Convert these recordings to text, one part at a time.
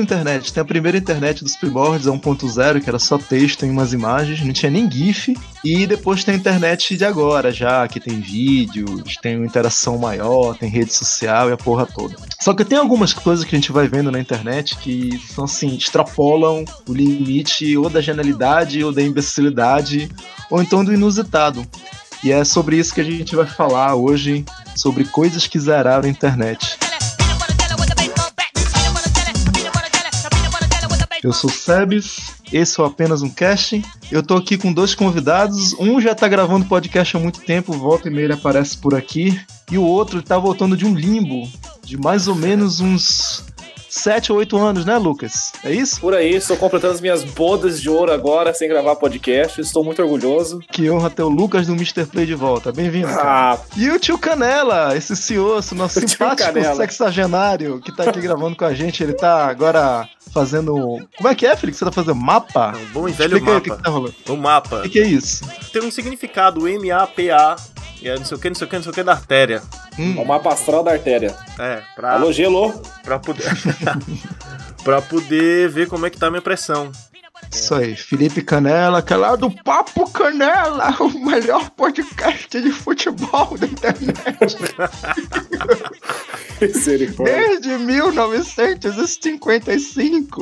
internet. Tem a primeira internet dos primórdios, a 1.0, que era só texto e umas imagens, não tinha nem GIF. E depois tem a internet de agora, já, que tem vídeos, tem uma interação maior, tem rede social e a porra toda. Só que tem algumas coisas que a gente vai vendo na internet que são assim, extrapolam o limite ou da genialidade ou da imbecilidade, ou então do inusitado. E é sobre isso que a gente vai falar hoje, sobre coisas que zeraram a internet. Eu sou o Sebes, esse é Apenas um Cast. Eu tô aqui com dois convidados. Um já tá gravando podcast há muito tempo, volta e meia ele aparece por aqui. E o outro tá voltando de um limbo de mais ou menos uns 7 ou 8 anos, né, Lucas? É isso? Por aí, estou completando as minhas bodas de ouro agora, sem gravar podcast. Estou muito orgulhoso. Que honra ter o Lucas do Mr. Play de volta. Bem-vindo, cara. E o tio Canela, esse cioso, nosso simpático sexagenário, que tá aqui gravando com a gente. Ele tá agora fazendo... Como é que é, Felipe? Você tá fazendo mapa? Um bom e velho Explica mapa. Aí o que tá rolando. O mapa. O que é isso? Tem um significado, M-A-P-A, e é não sei o que da artéria. É o mapa astral da artéria. Pra... Alô, gelo. Pra poder... pra poder ver como é que tá a minha pressão. Isso aí, Felipe Canela, que é lá do Papo Canela, o melhor podcast de futebol da internet. Desde 1955.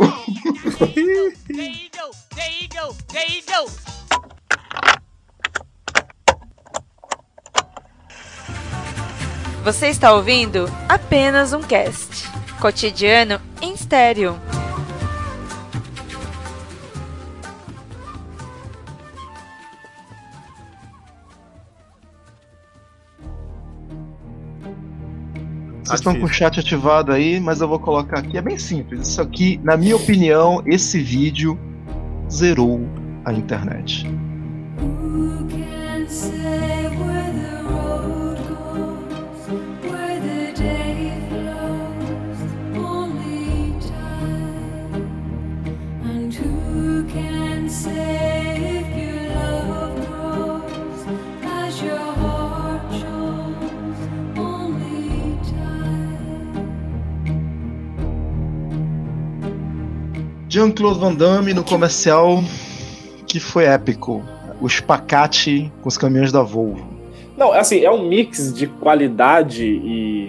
Você está ouvindo Apenas um Cast, cotidiano em estéreo. Vocês estão com o chat ativado aí, mas eu vou colocar aqui. É bem simples. Isso aqui, na minha opinião, esse vídeo zerou a internet. Jean-Claude Van Damme no comercial que foi épico. O espacate com os caminhões da Volvo. Não, assim, é um mix de qualidade e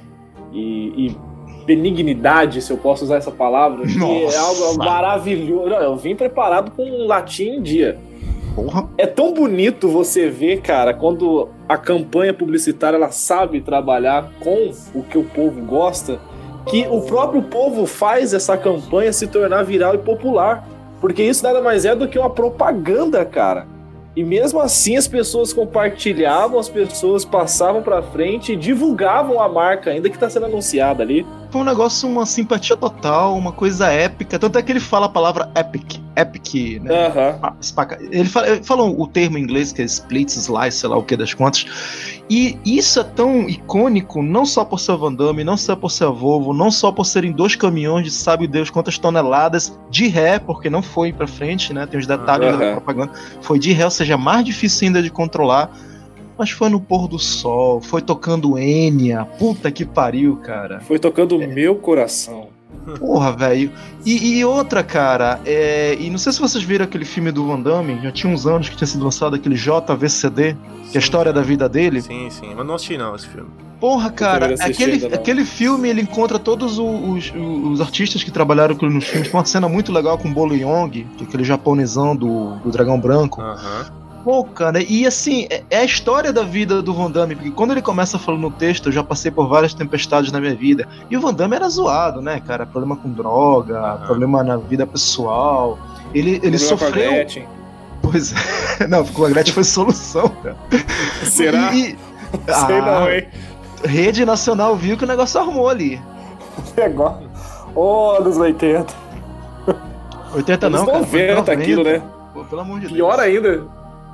benignidade, se eu posso usar essa palavra, que é algo maravilhoso. Não, eu vim preparado com um latim em dia. Porra. É tão bonito você ver, cara, quando a campanha publicitária ela sabe trabalhar com o que o povo gosta, que o próprio povo faz essa campanha se tornar viral e popular. Porque isso nada mais é do que uma propaganda, cara. E mesmo assim as pessoas compartilhavam, as pessoas passavam pra frente e divulgavam a marca, ainda que tá sendo anunciada ali. Foi um negócio, uma simpatia total, uma coisa épica. Tanto é que ele fala a palavra epic, né? Ele fala o termo em inglês que é split, slice, sei lá o que das contas. E isso é tão icônico, não só por ser Van Damme, não só por ser a Volvo, não só por serem 2 caminhões de sabe Deus quantas toneladas de ré, porque não foi pra frente, né? Tem os detalhes da propaganda. Foi de ré, ou seja, mais difícil ainda de controlar. Mas foi no pôr do sol, foi tocando Enya, puta que pariu, cara. Foi tocando o meu coração. Porra, velho. E outra, cara, e não sei se vocês viram aquele filme do Van Damme, já tinha uns anos que tinha sido lançado, aquele JVCD, que é a história da vida dele. Sim, mas não assisti não esse filme. Porra, cara, aquele filme, ele encontra todos os artistas que trabalharam com ele nos filmes. Tem uma cena muito legal com o Bolo Yeong, que é aquele japonesão do Dragão Branco. Pô, cara, e assim, é a história da vida do Van Damme, porque quando ele começa falando no texto, eu já passei por várias tempestades na minha vida, e o Van Damme era zoado, né, cara, problema com droga, problema na vida pessoal, ele sofreu... Com a Gretchen. Pois é, não, com a Gretchen foi solução, cara. Será? Sei não, hein. Rede Nacional viu que o negócio armou ali. Negócio. Anos 80. 80 não, cara. 90 aquilo, né? Pô, pelo amor de Deus. Pior ainda.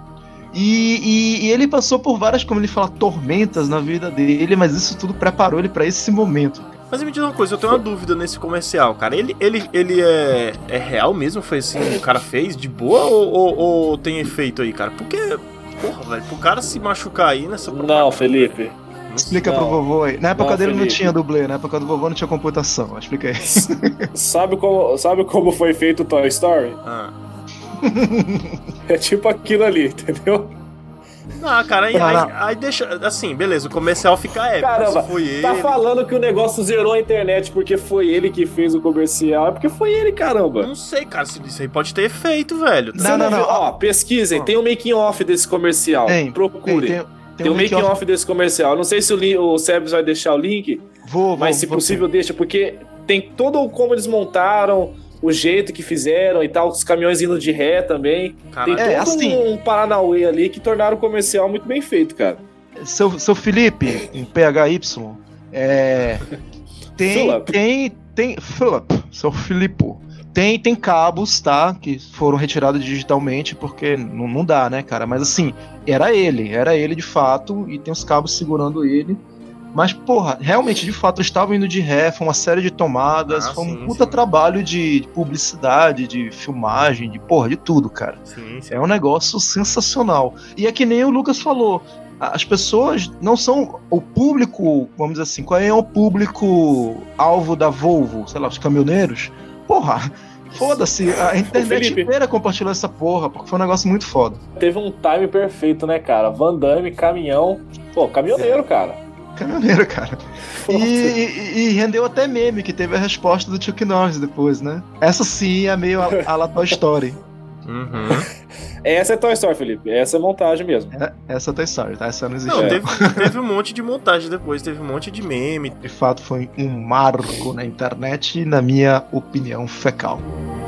E ele passou por várias, como ele fala, tormentas na vida dele, mas isso tudo preparou ele pra esse momento. Mas me diz uma coisa, eu tenho uma dúvida nesse comercial, cara. Ele é real mesmo? Foi assim, o cara fez de boa ou tem efeito aí, cara? Porque, porra, velho, pro cara se machucar aí nessa... Não, Felipe. Explica pro vovô aí. Na época dele Felipe. Não tinha dublê, na época do vovô não tinha computação. Explica aí. Sabe como foi feito o Toy Story? É tipo aquilo ali, entendeu? Não, cara, aí deixa. Assim, beleza, o comercial fica épico. Caramba, tá falando que o negócio zerou a internet porque foi ele que fez o comercial. É porque foi ele, caramba. Não sei, cara, se isso aí pode ter efeito, velho. Não. Ó, pesquisem, tem um making off desse comercial. Procure. Tem um making off desse comercial. Não sei se o Sebs vai deixar o link, mas se possível deixa, porque tem todo como eles montaram, o jeito que fizeram e tal, os caminhões indo de ré também. Caraca. Tem todo um Paranauê ali que tornaram o comercial muito bem feito, cara. Seu Felipe, em PHY, tem Philip, seu Filipe. Tem cabos, tá? Que foram retirados digitalmente, porque não dá, né, cara? Mas assim, era ele de fato, e tem os cabos segurando ele. Mas, porra, realmente, de fato, eles estavam indo de ré, foi uma série de tomadas, foi um puta trabalho de publicidade, de filmagem, de tudo, cara. Sim. É um negócio sensacional. E é que nem o Lucas falou, as pessoas não são o público, vamos dizer assim, qual é o público alvo da Volvo? Sei lá, os caminhoneiros? Porra, foda-se, a internet inteira compartilhou essa porra, porque foi um negócio muito foda. Teve um time perfeito, né, cara? Van Damme, caminhão, caminhoneiro, cara. Caminhoneiro, cara. E rendeu até meme, que teve a resposta do Chuck Norris depois, né? Essa sim é meio a la Toy Story. Uhum. Essa é Toy Story, Felipe. Essa é montagem mesmo. Essa é Toy Story, tá? Essa não existe. Não, teve um monte de montagem depois, teve um monte de meme. De fato, foi um marco na internet, na minha opinião fecal.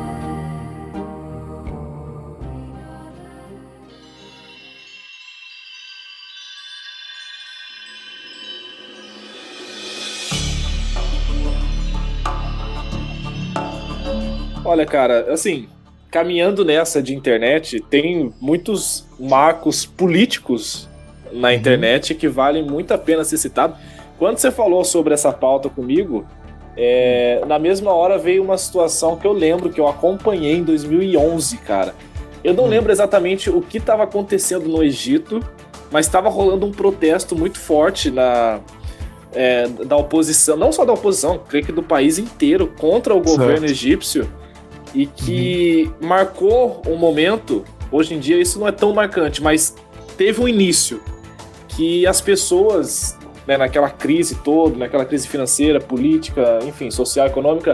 Olha, cara, assim, caminhando nessa de internet, tem muitos marcos políticos na internet que valem muito a pena ser citado. Quando você falou sobre essa pauta comigo, na mesma hora veio uma situação que eu lembro que eu acompanhei em 2011, cara. Eu não lembro exatamente o que estava acontecendo no Egito, mas estava rolando um protesto muito forte da oposição, não só da oposição, creio que do país inteiro, contra o governo egípcio. E que marcou um momento, hoje em dia isso não é tão marcante, mas teve um início que as pessoas, né, naquela crise toda, naquela crise financeira, política, enfim, social, econômica,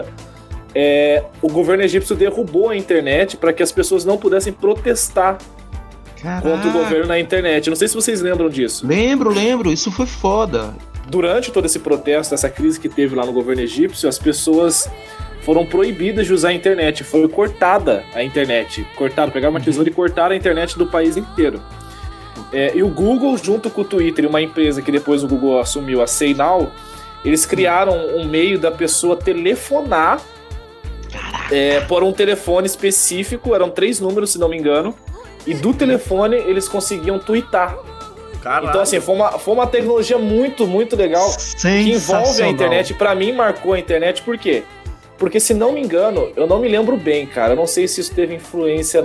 o governo egípcio derrubou a internet para que as pessoas não pudessem protestar contra o governo na internet. Não sei se vocês lembram disso. Lembro, isso foi foda. Durante todo esse protesto, essa crise que teve lá no governo egípcio, as pessoas foram proibidas de usar a internet, foi cortada a internet, pegaram uma tesoura e cortaram a internet do país inteiro. E o Google, junto com o Twitter e uma empresa que depois o Google assumiu, a SayNow, eles criaram um meio da pessoa telefonar por um telefone específico, eram 3 números, se não me engano, e do telefone eles conseguiam twittar. Caraca. Então, assim, foi uma tecnologia muito, muito legal que envolve a internet. Pra mim, marcou a internet, por quê? Porque, se não me engano, eu não me lembro bem, cara. Eu não sei se isso teve influência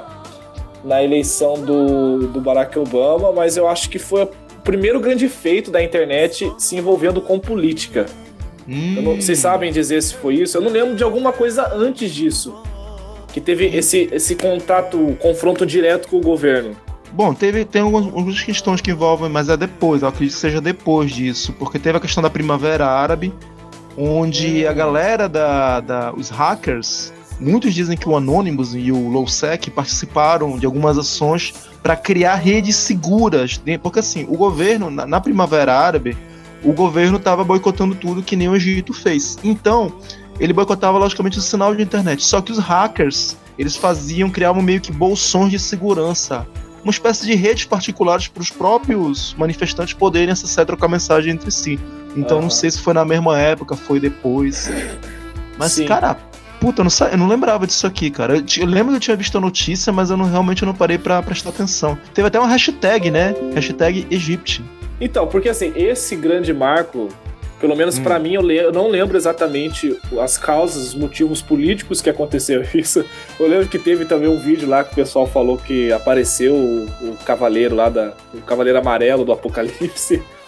na eleição do Barack Obama, mas eu acho que foi o primeiro grande feito da internet se envolvendo com política. Vocês sabem dizer se foi isso? Eu não lembro de alguma coisa antes disso, que teve esse confronto direto com o governo. Bom, tem algumas questões que envolvem, mas é depois, eu acredito que seja depois disso, porque teve a questão da Primavera Árabe, onde a galera os hackers, muitos dizem que o Anonymous e o LowSec participaram de algumas ações para criar redes seguras, porque assim, o governo, na Primavera Árabe, o governo estava boicotando tudo que nem o Egito fez, então ele boicotava logicamente o sinal de internet, só que os hackers, eles criavam meio que bolsões de segurança, uma espécie de redes particulares para os próprios manifestantes poderem acessar e trocar mensagem entre si. Então não sei se foi na mesma época, foi depois. Mas, sim, cara, puta, eu não lembrava disso aqui, cara. Eu lembro que eu tinha visto a notícia, mas eu realmente não parei pra prestar atenção. Teve até uma hashtag, né? Hashtag Egypt. Então, porque assim, esse grande marco, pelo menos pra mim, eu não lembro exatamente as causas, os motivos políticos que aconteceu isso. Eu lembro que teve também um vídeo lá que o pessoal falou que apareceu o cavaleiro lá, o cavaleiro amarelo do Apocalipse.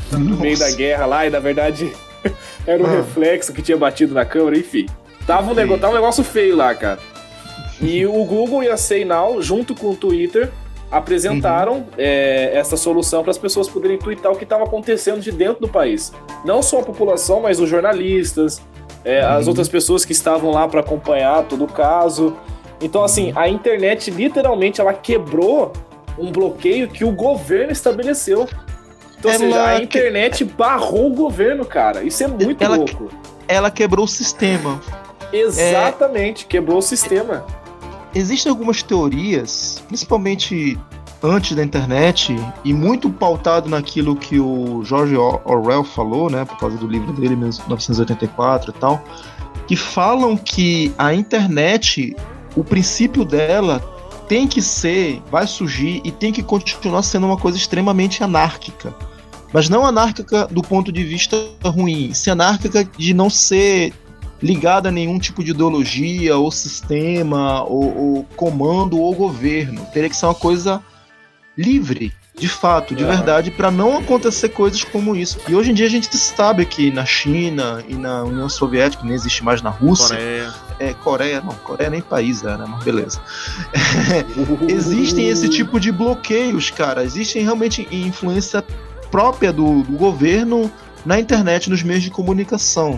no meio da guerra lá, e na verdade era um reflexo que tinha batido na câmera, enfim. Tava um negócio feio lá, cara. E o Google e a SayNow, junto com o Twitter, apresentaram essa solução para as pessoas poderem twittar o que estava acontecendo de dentro do país. Não só a população, mas os jornalistas, as outras pessoas que estavam lá para acompanhar todo o caso. Então, assim, a internet, literalmente, ela quebrou um bloqueio que o governo estabeleceu. Então, ou seja, a internet barrou o governo, cara. Isso é muito louco. Ela quebrou o sistema. Exatamente, quebrou o sistema. Existem algumas teorias, principalmente antes da internet, e muito pautado naquilo que o George Orwell falou, né, por causa do livro dele, 1984 e tal, que falam que a internet, o princípio dela vai surgir e tem que continuar sendo uma coisa extremamente anárquica. Mas não anárquica do ponto de vista ruim, se anárquica de não ser ligada a nenhum tipo de ideologia, ou sistema, ou comando, ou governo. Teria que ser uma coisa livre, de fato, de verdade, para não acontecer coisas como isso. E hoje em dia a gente sabe que na China e na União Soviética, nem existe mais na Rússia. Coreia nem país né? Mas beleza. Existem esse tipo de bloqueios, cara. Existem realmente influência própria do governo na internet, nos meios de comunicação.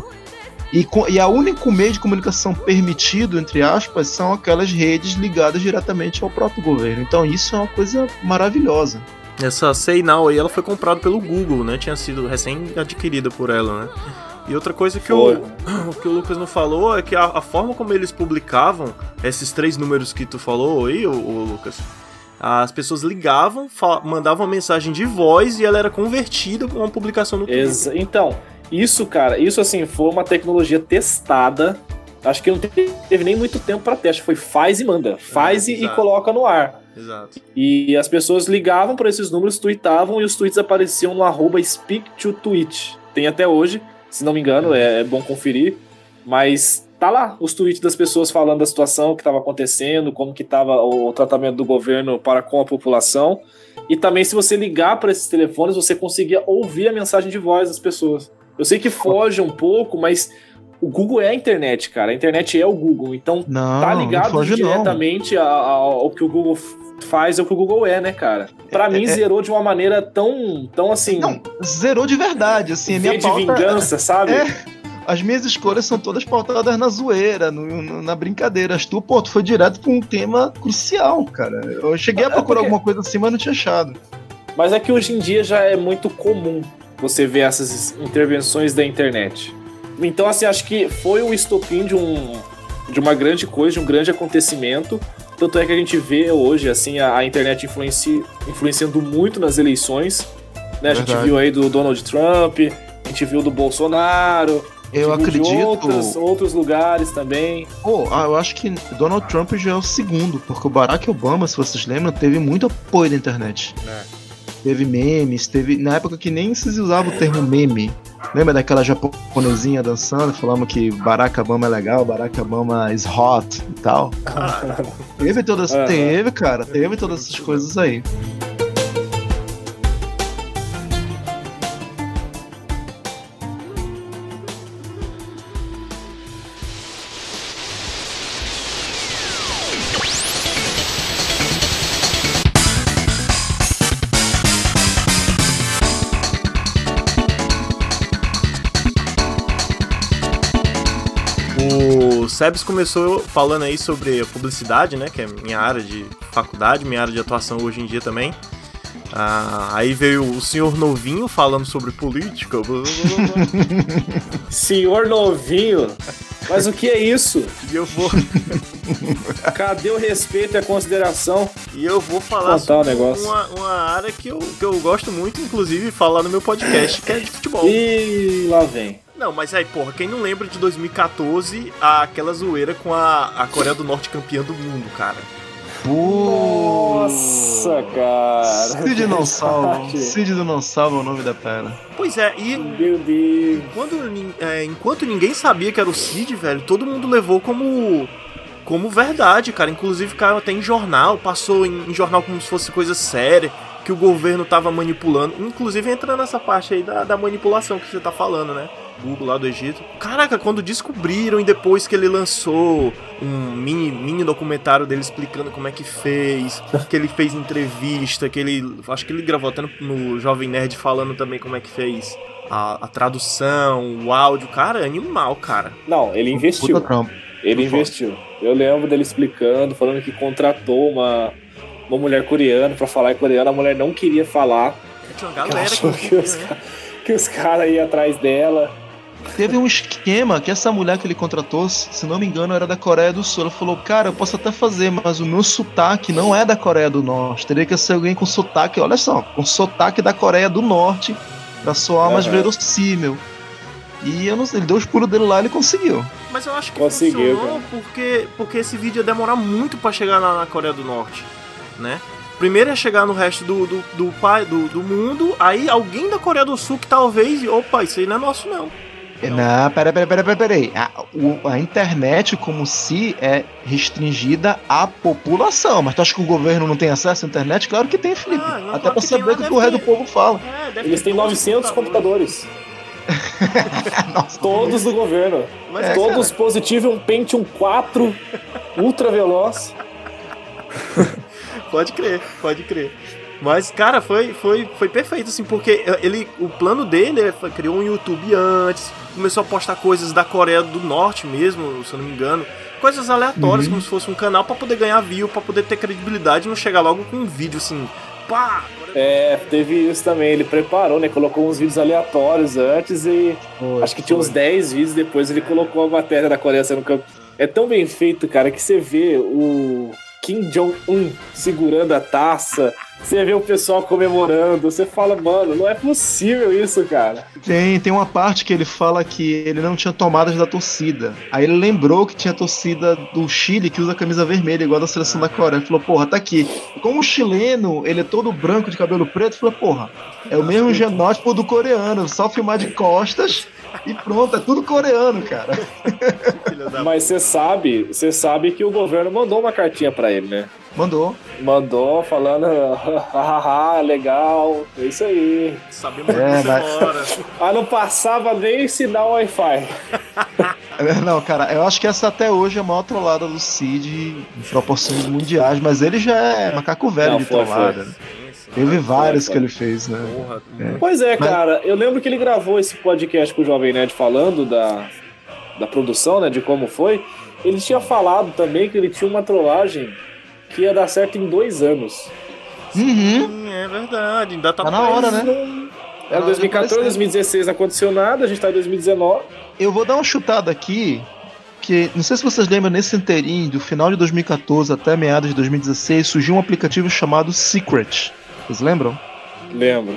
E a único meio de comunicação permitido, entre aspas, são aquelas redes ligadas diretamente ao próprio governo. Então isso é uma coisa maravilhosa. Essa SayNow aí, ela foi comprada pelo Google, né? Tinha sido recém-adquirida por ela, né? E outra coisa que o Lucas não falou é que a forma como eles publicavam esses 3 números que tu falou aí, o Lucas, as pessoas ligavam, mandavam uma mensagem de voz e ela era convertida para uma publicação no Twitter. Então, isso, cara, assim, foi uma tecnologia testada. Acho que não teve nem muito tempo para teste. Foi faz e manda. Faz e coloca no ar. Exato. E as pessoas ligavam para esses números, tweetavam e os tweets apareciam no @SpeakToTweet. Tem até hoje, se não me engano, é bom conferir. Mas tá lá os tweets das pessoas falando da situação que estava acontecendo, como que estava o tratamento do governo para com a população. E também, se você ligar para esses telefones, você conseguia ouvir a mensagem de voz das pessoas. Eu sei que foge um pouco, mas o Google é a internet, cara. A internet é o Google. Então, tá ligado diretamente ao que o Google faz, é o que o Google é, né, cara? Pra mim, zerou de uma maneira tão assim... Não, zerou de verdade, assim. Minha pauta, de vingança, sabe? As minhas escolhas são todas pautadas na zoeira, na brincadeira. Tu foi direto pra um tema crucial, cara. Eu cheguei a procurar alguma coisa assim, mas não tinha achado. Mas é que hoje em dia já é muito comum você ver essas intervenções da internet. Então, assim, acho que foi o estopim de uma grande coisa, de um grande acontecimento. Tanto é que a gente vê hoje, assim, a internet influenciando muito nas eleições. Né? A gente viu aí do Donald Trump, a gente viu do Bolsonaro, eu acredito de outros lugares também. Eu acho que Donald Trump já é o segundo, porque o Barack Obama, se vocês lembram, teve muito apoio da internet. Teve memes, na época que nem se usava o termo meme. Lembra daquela japonesinha dançando, falando que Barack Obama é legal, Barack Obama is hot e tal? Teve todas essas coisas aí. O Sebs começou falando aí sobre a publicidade, né, que é minha área de faculdade, minha área de atuação hoje em dia também. Aí veio o senhor Novinho falando sobre política. Senhor Novinho? Mas o que é isso? E eu vou... Cadê o respeito e a consideração? E eu vou falar sobre uma área que eu gosto muito, inclusive, falar no meu podcast, que é de futebol. E lá vem. Não, mas aí, porra, quem não lembra de 2014, aquela zoeira com a Coreia do Norte campeã do mundo, cara? Nossa, cara. Cid do Não Salva é o nome da pedra. Pois é, e meu Deus. Enquanto ninguém sabia que era o Cid, velho, todo mundo levou como como verdade, cara. Inclusive caiu até em jornal, passou em jornal como se fosse coisa séria, que o governo tava manipulando. Inclusive entra nessa parte aí da manipulação que você tá falando, né? Google lá do Egito. Caraca, quando descobriram e depois que ele lançou um mini documentário dele explicando como é que fez, que ele fez entrevista, que ele... Acho que ele gravou até no Jovem Nerd falando também como é que fez a tradução, o áudio. Cara, é animal, cara. Não, ele investiu. Ele investiu. Eu lembro dele explicando, falando que contratou uma mulher coreana pra falar em coreano. A mulher não queria falar. Tinha uma galera que os caras iam atrás dela. Teve um esquema que essa mulher que ele contratou, se não me engano, era da Coreia do Sul. Ela falou, cara, eu posso até fazer, mas o meu sotaque não é da Coreia do Norte. Teria que ser alguém com sotaque, olha só, com sotaque da Coreia do Norte, pra soar mais verossímil. E eu não sei, ele deu os pulos dele lá e ele conseguiu. Mas eu acho que funcionou porque esse vídeo ia demorar muito pra chegar na Coreia do Norte, né? Primeiro ia chegar no resto do mundo, aí alguém da Coreia do Sul que talvez... Opa, isso aí não é nosso, não. Não, peraí. A internet como se é restringida à população. Mas tu acha que o governo não tem acesso à internet? Claro que tem, Felipe. Até pra saber o que o resto do povo fala. Eles têm 900 computadores. Nossa, todos do governo. Mas todos positivo e um Pentium 4 ultra veloz. Pode crer. Mas, cara, foi perfeito, assim, porque o plano dele criou um YouTube antes, começou a postar coisas da Coreia do Norte mesmo, se eu não me engano, coisas aleatórias, como se fosse um canal pra poder ganhar view, pra poder ter credibilidade e não chegar logo com um vídeo assim, pá! Teve isso também, ele preparou, né, colocou uns vídeos aleatórios antes e acho que tinha uns 10 vídeos, depois ele colocou a matéria da Coreia sendo campeão. É tão bem feito, cara, que você vê o Kim Jong-un segurando a taça, você vê o pessoal comemorando, você fala, mano, não é possível isso, cara. Tem uma parte que ele fala que ele não tinha tomadas da torcida. Aí ele lembrou que tinha torcida do Chile que usa camisa vermelha, igual da seleção da Coreia. Ele falou, porra, tá aqui. Como o chileno, ele é todo branco de cabelo preto, ele falou, porra, é o mesmo genótipo do coreano, só filmar de costas e pronto, é tudo coreano, cara. Mas você sabe que o governo mandou uma cartinha pra ele, né? Mandou falando, legal, é isso aí. Sabemos que você mora. Não passava nem sinal Wi-Fi. Não, cara, eu acho que essa até hoje é a maior trollada do Cid em proporções mundiais, mas ele já é macaco velho de trollada. Teve vários que ele fez, né? Pois é, cara, eu lembro que ele gravou esse podcast com o Jovem Nerd falando da produção, né, de como foi. Ele tinha falado também que ele tinha uma trollagem que ia dar certo em 2 anos. Sim, é verdade, ainda tá na hora, né? 2014, 2016 não aconteceu nada, a gente tá em 2019. Eu vou dar uma chutada aqui, que não sei se vocês lembram, nesse inteirinho, do final de 2014 até meados de 2016, surgiu um aplicativo chamado Secret. Vocês lembram? Lembro.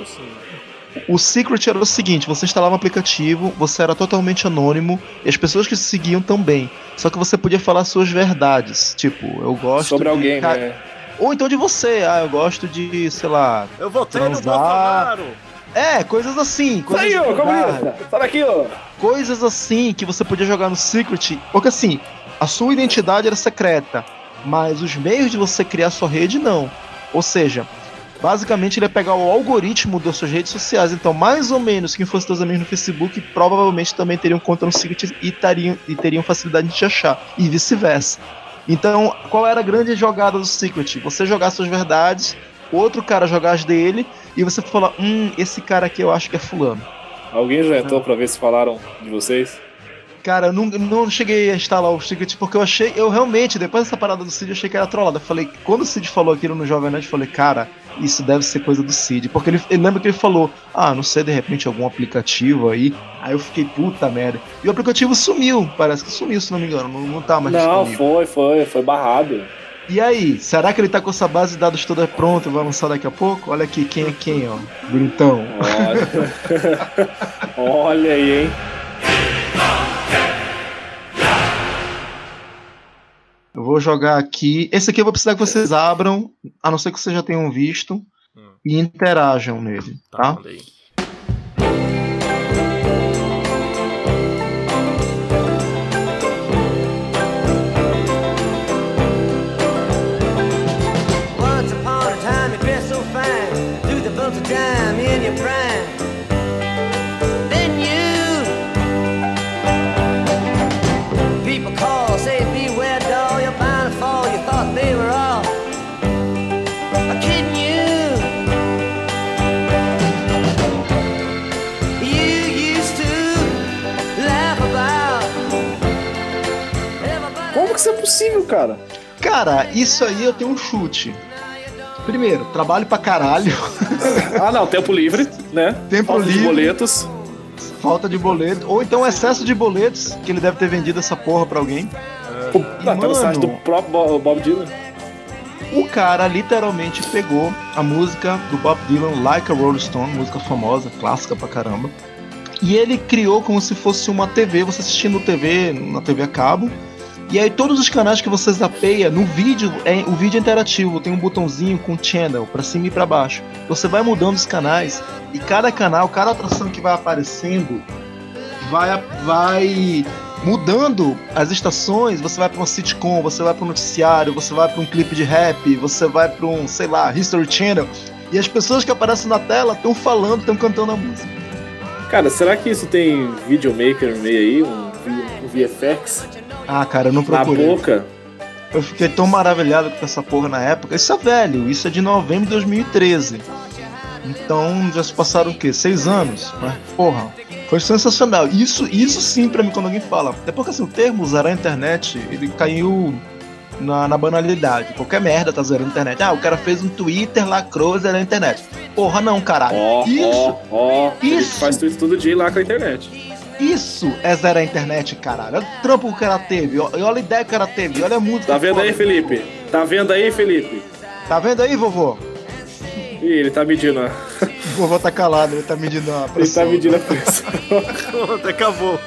O Secret era o seguinte, você instalava um aplicativo, você era totalmente anônimo, e as pessoas que se seguiam também. Só que você podia falar suas verdades, tipo, eu gosto sobre alguém, né? Ou então de você, eu gosto de, sei lá, eu votei no Bolsonaro. Coisas assim. Sai, comunista, sai daqui, Coisas assim que você podia jogar no Secret, porque assim, a sua identidade era secreta, mas os meios de você criar sua rede, não. Ou seja, basicamente ele ia pegar o algoritmo das suas redes sociais. Então, mais ou menos, quem fosse seus amigos no Facebook provavelmente também teriam conta no Secret e teriam facilidade de te achar. E vice-versa. Então, qual era a grande jogada do Secret? Você jogar suas verdades, outro cara jogar as dele, e você falar, esse cara aqui eu acho que é fulano. Alguém já entrou pra ver se falaram de vocês? Cara, eu não cheguei a instalar o Secret porque eu realmente, depois dessa parada do Cid, eu achei que era trollada. Eu falei, quando o Cid falou aquilo no Jovem Nerd, eu falei, cara, isso deve ser coisa do Cid. Porque ele lembra que ele falou, não sei, de repente algum aplicativo aí. Aí eu fiquei, puta merda. E o aplicativo sumiu, parece que sumiu, se não me engano, não tá mais disponível. Não, foi barrado. E aí, será que ele tá com essa base de dados toda pronta e vai lançar daqui a pouco? Olha aqui, quem é quem, ó, bonitão. Olha aí, hein. Eu vou jogar aqui. Esse aqui eu vou precisar que vocês abram, a não ser que vocês já tenham visto, e interajam nele, tá? Manda aí. cara? Cara, isso aí eu tenho um chute. Primeiro, trabalho pra caralho. Não, tempo livre, né? Tempo livre. De boletos. Falta de boleto. Ou então excesso de boletos, que ele deve ter vendido essa porra pra alguém. Tá no site do próprio Bob Dylan. O cara literalmente pegou a música do Bob Dylan, Like a Rolling Stone, música famosa, clássica pra caramba, e ele criou como se fosse uma TV, você assistindo TV, na TV a cabo, e aí todos os canais que você zapeia, no vídeo, o vídeo é interativo, tem um botãozinho com channel, pra cima e pra baixo. Você vai mudando os canais, e cada canal, cada atração que vai aparecendo, vai mudando as estações. Você vai pra uma sitcom, você vai pra um noticiário, você vai pra um clipe de rap, você vai pra um, sei lá, History Channel, e as pessoas que aparecem na tela estão falando, estão cantando a música. Cara, será que isso tem videomaker no meio aí? Um VFX? Cara, eu não procurei. Na boca? Eu fiquei tão maravilhado com essa porra na época. Isso é velho, isso é de novembro de 2013. Então já se passaram o quê? 6 anos? Mas, porra, foi sensacional. Isso sim pra mim, quando alguém fala. É porque assim, o termo zerar a internet, ele caiu na banalidade. Qualquer merda tá zerando a internet. O cara fez um Twitter, lacrou, zerou a internet. Porra, não, caralho. Isso faz Twitter todo dia lá com a internet. Isso é zerar a internet, caralho. Olha o trampo que o cara teve, olha a ideia que o cara teve, olha a música. Tá vendo aí, Felipe? Tá vendo aí, Felipe? Tá vendo aí, vovô? Ih, ele tá medindo. O vovô tá calado, ele tá medindo a pressão. Ele tá medindo a pressão. Até acabou.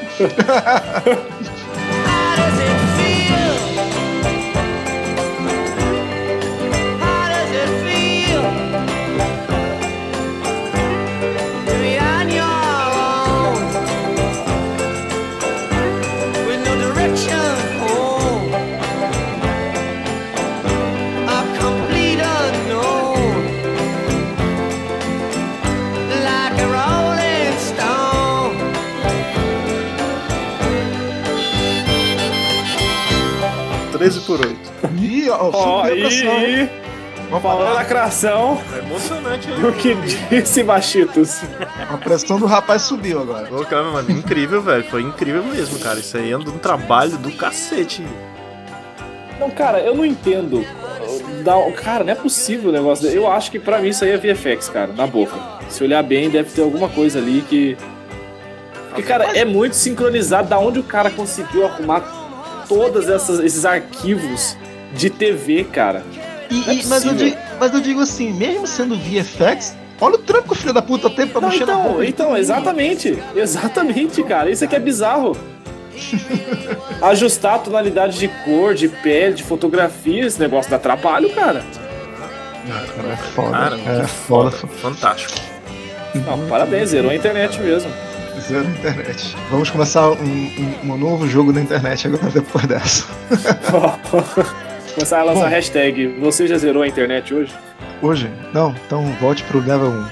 por 8. Ih, ó, Vamos falar da lacração. É emocionante aí. O que disse, Machitos? A pressão do rapaz subiu agora. Pô, cara, mano, incrível, velho. Foi incrível mesmo, cara. Isso aí é um trabalho do cacete. Não, cara, eu não entendo. Cara, não é possível o negócio. Eu acho que pra mim isso aí é VFX, cara, na boca. Se olhar bem, deve ter alguma coisa ali que... Porque, cara, é muito sincronizado. Da onde o cara conseguiu arrumar todos esses arquivos de TV, cara. Mas eu digo assim, mesmo sendo VFX, olha o trampo que o filho da puta teve pra mexer na boca. Então, exatamente, cara. Isso aqui é bizarro. Ajustar a tonalidade de cor, de pele, de fotografia, esse negócio dá trabalho, cara. É foda. Cara, é foda. Fantástico. Não, parabéns, zerou a internet mesmo. Zerou a internet. Vamos começar um novo jogo na internet agora depois dessa. Começar a lançar a hashtag. Você já zerou a internet hoje? Hoje? Não, então volte pro level 1.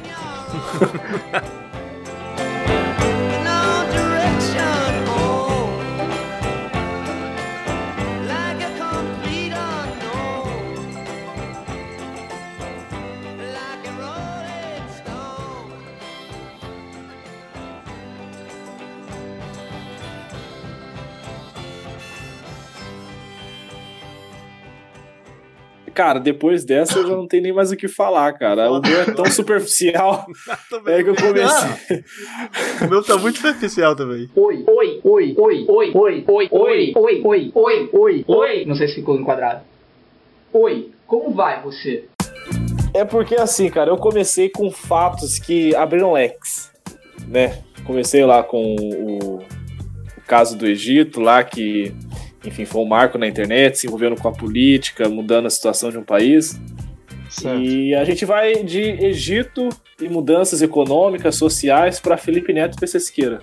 Cara, depois dessa eu já não tenho nem mais o que falar, cara. O meu é tão superficial. É que eu comecei. O meu tá muito superficial também. Oi. Não sei se ficou enquadrado. Oi, como vai você? É porque assim, cara, eu comecei com fatos que abriram leques, né? Comecei lá com o caso do Egito, lá que... Enfim, foi um marco na internet, se envolvendo com a política, mudando a situação de um país. Certo. E a gente vai de Egito e mudanças econômicas, sociais, para Felipe Neto e PC Siqueira.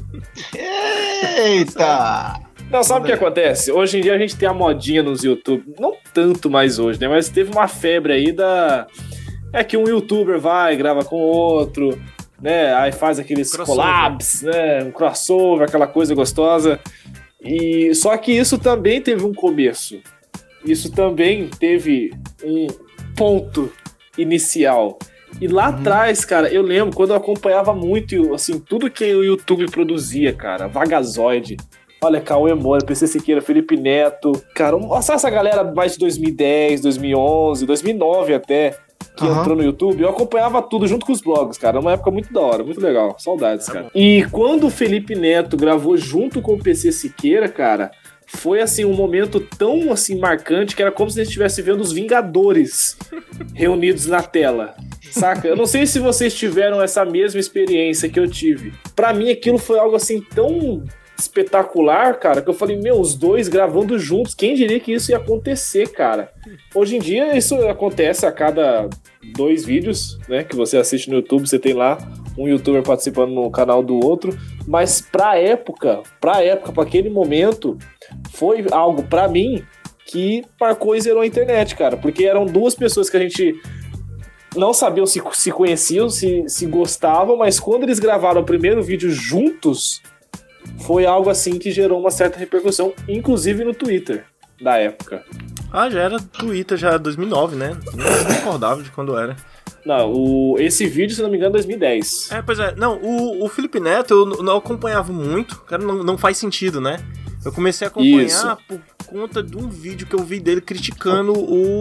Eita! Não, sabe o que acontece? Hoje em dia a gente tem a modinha nos YouTube, não tanto mais hoje, né? Mas teve uma febre aí É que um youtuber vai, grava com outro, né? Aí faz aqueles collabs, né? Um crossover, aquela coisa gostosa. E só que isso também teve um começo. Isso também teve um ponto inicial. E lá atrás, cara, eu lembro quando eu acompanhava muito, assim, tudo que o YouTube produzia, cara. Vagazoide, Olha, Cauê Moura, PC Siqueira, Felipe Neto. Cara, nossa, essa galera mais de 2010, 2011, 2009 até, que entrou no YouTube, eu acompanhava tudo junto com os blogs, cara. Uma época muito da hora, muito legal. Saudades, cara. E quando o Felipe Neto gravou junto com o PC Siqueira, cara, foi, assim, um momento tão, assim, marcante que era como se a gente estivesse vendo os Vingadores reunidos na tela. Saca? Eu não sei se vocês tiveram essa mesma experiência que eu tive. Pra mim, aquilo foi algo, assim, tão espetacular, cara, que eu falei, os dois gravando juntos, quem diria que isso ia acontecer, cara? Hoje em dia, isso acontece a cada 2 vídeos, né, que você assiste no YouTube, você tem lá um youtuber participando no canal do outro, mas pra época, pra aquele momento, foi algo, pra mim, que marcou e zerou a internet, cara, porque eram 2 pessoas que a gente não sabiam se conheciam, se gostavam, mas quando eles gravaram o primeiro vídeo juntos, foi algo assim que gerou uma certa repercussão, inclusive no Twitter da época. Já era Twitter, já era 2009, né? Não recordava de quando era. Não, esse vídeo, se não me engano, é 2010. Pois é. Não, o Felipe Neto eu não acompanhava muito, cara, não faz sentido, né? Eu comecei a acompanhar por conta de um vídeo que eu vi dele criticando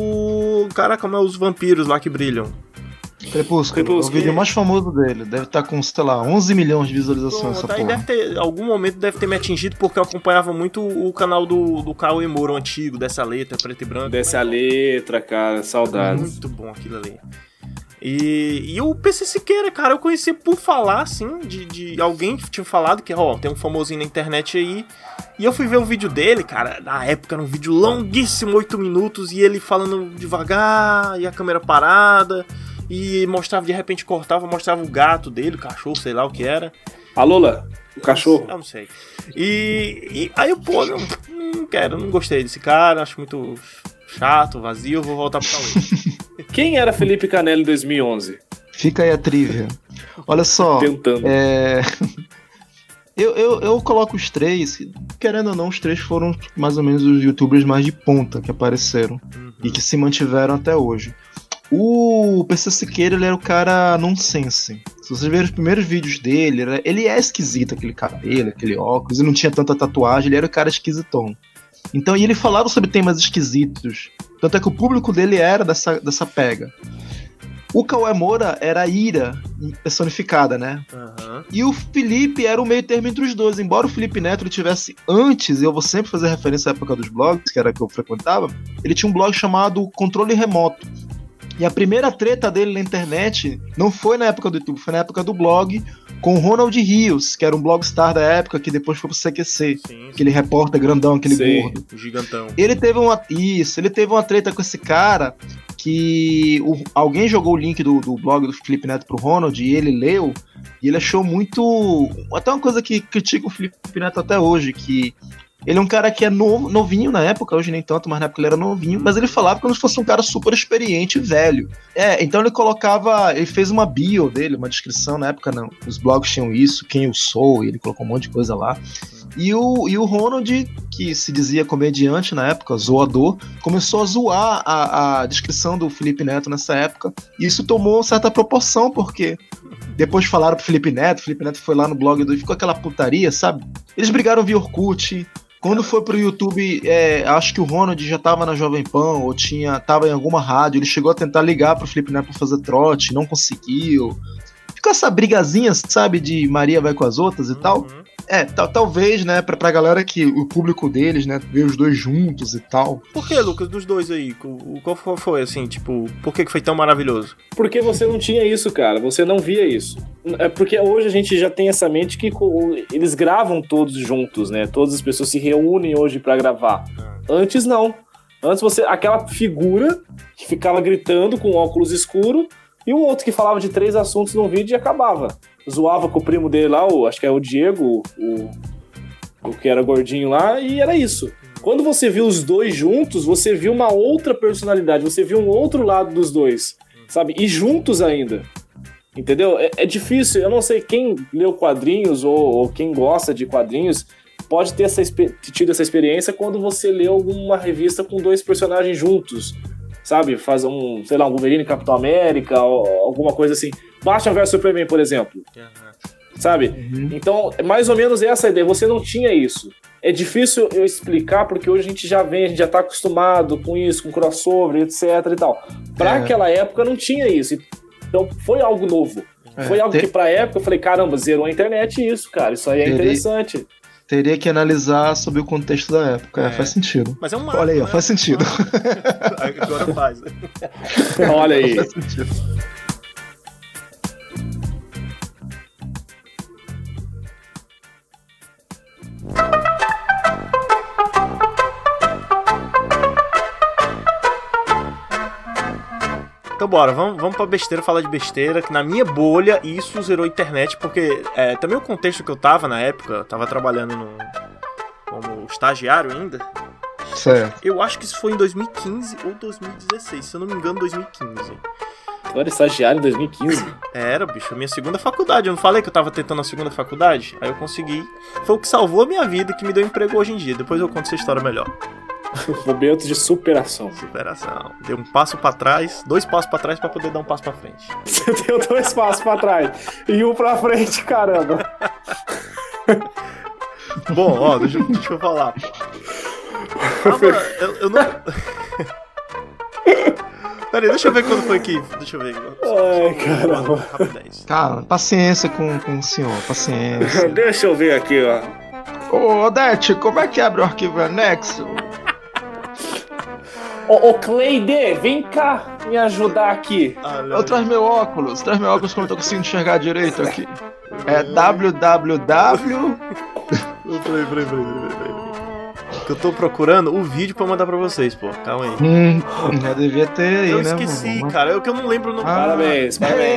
os vampiros lá que brilham. Crepúsculo, o vídeo mais famoso dele. Deve estar com, sei lá, 11 milhões de visualizações. Essa porra. Algum momento deve ter me atingido, porque eu acompanhava muito o canal do Cauê Moura, antigo, Dessa Letra, preto e branco. Dessa Letra, cara, saudades. Muito bom aquilo ali. E o PC Siqueira, cara, eu conheci por falar, assim, de alguém que tinha falado que, tem um famosinho na internet aí. E eu fui ver um vídeo dele, cara, na época era um vídeo longuíssimo, 8 minutos, e ele falando devagar, e a câmera parada. E mostrava, de repente mostrava o gato dele, o cachorro, sei lá o que era. A Lola, o cachorro? Eu não sei. E aí eu, não quero, não gostei desse cara, acho muito chato, vazio, vou voltar pro Cauê. Quem era Felipe Canelli em 2011? Fica aí a trivia. Olha só. Tentando. Eu coloco os 3, querendo ou não, os 3 foram mais ou menos os youtubers mais de ponta que apareceram e que se mantiveram até hoje. O PC Siqueira, ele era o cara nonsense. Se vocês verem os primeiros vídeos dele, ele é esquisito, aquele cabelo, aquele óculos, ele não tinha tanta tatuagem, ele era o cara esquisitão. Então, e ele falava sobre temas esquisitos. Tanto é que o público dele era dessa pega. O Cauê Moura era a ira personificada, né? E o Felipe era o meio termo entre os dois. Embora o Felipe Neto ele tivesse antes, e eu vou sempre fazer referência à época dos blogs, que era a que eu frequentava, ele tinha um blog chamado Controle Remoto. E a primeira treta dele na internet não foi na época do YouTube, foi na época do blog com o Ronald Rios, que era um blogstar da época, que depois foi pro CQC. Sim. Aquele repórter grandão, aquele gordo. Gigantão. Ele teve uma treta com esse cara, que alguém jogou o link do blog do Felipe Neto pro Ronald, e ele leu, e ele achou muito... Até uma coisa que critica o Felipe Neto até hoje, que... Ele é um cara que é novinho na época, hoje nem tanto, mas na época ele era novinho, mas ele falava como se fosse um cara super experiente e velho. Então ele fez uma bio dele, uma descrição, na época não, os blogs tinham isso, quem eu sou, e ele colocou um monte de coisa lá. E o Ronald, que se dizia comediante na época, zoador, começou a zoar a descrição do Felipe Neto nessa época, e isso tomou certa proporção, porque depois falaram pro Felipe Neto foi lá no blog e ficou aquela putaria, sabe? Eles brigaram via Orkut. Quando foi pro YouTube, acho que o Ronald já tava na Jovem Pan, ou tava em alguma rádio, ele chegou a tentar ligar pro Felipe Neto pra fazer trote, não conseguiu. Ficou essa brigazinha, sabe, de Maria vai com as outras e tal. Talvez, né, pra galera que o público deles, né, ver os dois juntos e tal. Por que, Lucas, dos dois aí? Qual foi, assim, tipo, por que foi tão maravilhoso? Porque você não tinha isso, cara, você não via isso. É porque hoje a gente já tem essa mente que eles gravam todos juntos, né, todas as pessoas se reúnem hoje pra gravar. Antes não. Antes aquela figura que ficava gritando com óculos escuros e um outro que falava de 3 assuntos num vídeo e acabava. Zoava com o primo dele lá, acho que é o Diego, o que era gordinho lá, e era isso. Quando você viu os dois juntos, você viu uma outra personalidade, você viu um outro lado dos dois, sabe? E juntos ainda, entendeu? É difícil, eu não sei quem leu quadrinhos ou quem gosta de quadrinhos pode ter tido essa experiência quando você lê alguma revista com 2 personagens juntos, sabe? Faz um Wolverine, Capitão América, ou alguma coisa assim. Batman vs Superman, por exemplo. Sabe? Então, mais ou menos essa ideia. Você não tinha isso. é difícil eu explicar, porque hoje a gente já tá acostumado com isso, com crossover, etc e tal. Pra aquela época não tinha isso. Então foi algo novo. Foi algo que pra época eu falei, caramba, zerou a internet isso, cara. Isso aí é interessante. Teria que analisar sobre o contexto da época. Faz sentido. Mas é um marco, olha aí, né? Faz sentido. Agora faz. Olha aí. Faz sentido. Então bora, vamos pra besteira, falar de besteira, que na minha bolha isso zerou a internet, porque também o contexto que eu tava na época, eu tava trabalhando como estagiário ainda. Certo. Eu acho que isso foi em 2015 ou 2016, se eu não me engano, 2015. Tu era estagiário em 2015? Era, bicho, a minha segunda faculdade. Eu não falei que eu tava tentando a segunda faculdade? Aí eu consegui. Foi o que salvou a minha vida, que me deu emprego hoje em dia. Depois eu conto essa história melhor. Momentos de superação. Superação. Deu um passo pra trás, 2 passos pra trás pra poder dar um passo pra frente. Você deu 2 passos pra trás e 1 pra frente, caramba. Bom, ó, deixa eu falar. Eu não... Peraí, deixa eu ver quando foi aqui. Deixa eu ver. Ai, caramba. Rapidez. Calma, paciência com o senhor, paciência. Deixa eu ver aqui, ó. Ô, Odete, como é que abre o arquivo anexo? Ô, Cleide, vem cá me ajudar aqui. Eu trago meu óculos que eu não tô conseguindo enxergar direito aqui. É www... Peraí. Eu tô procurando o vídeo pra mandar pra vocês, pô. Calma aí. Já devia ter aí, eu né? esqueci, cara. Eu que eu não lembro o nome. Parabéns.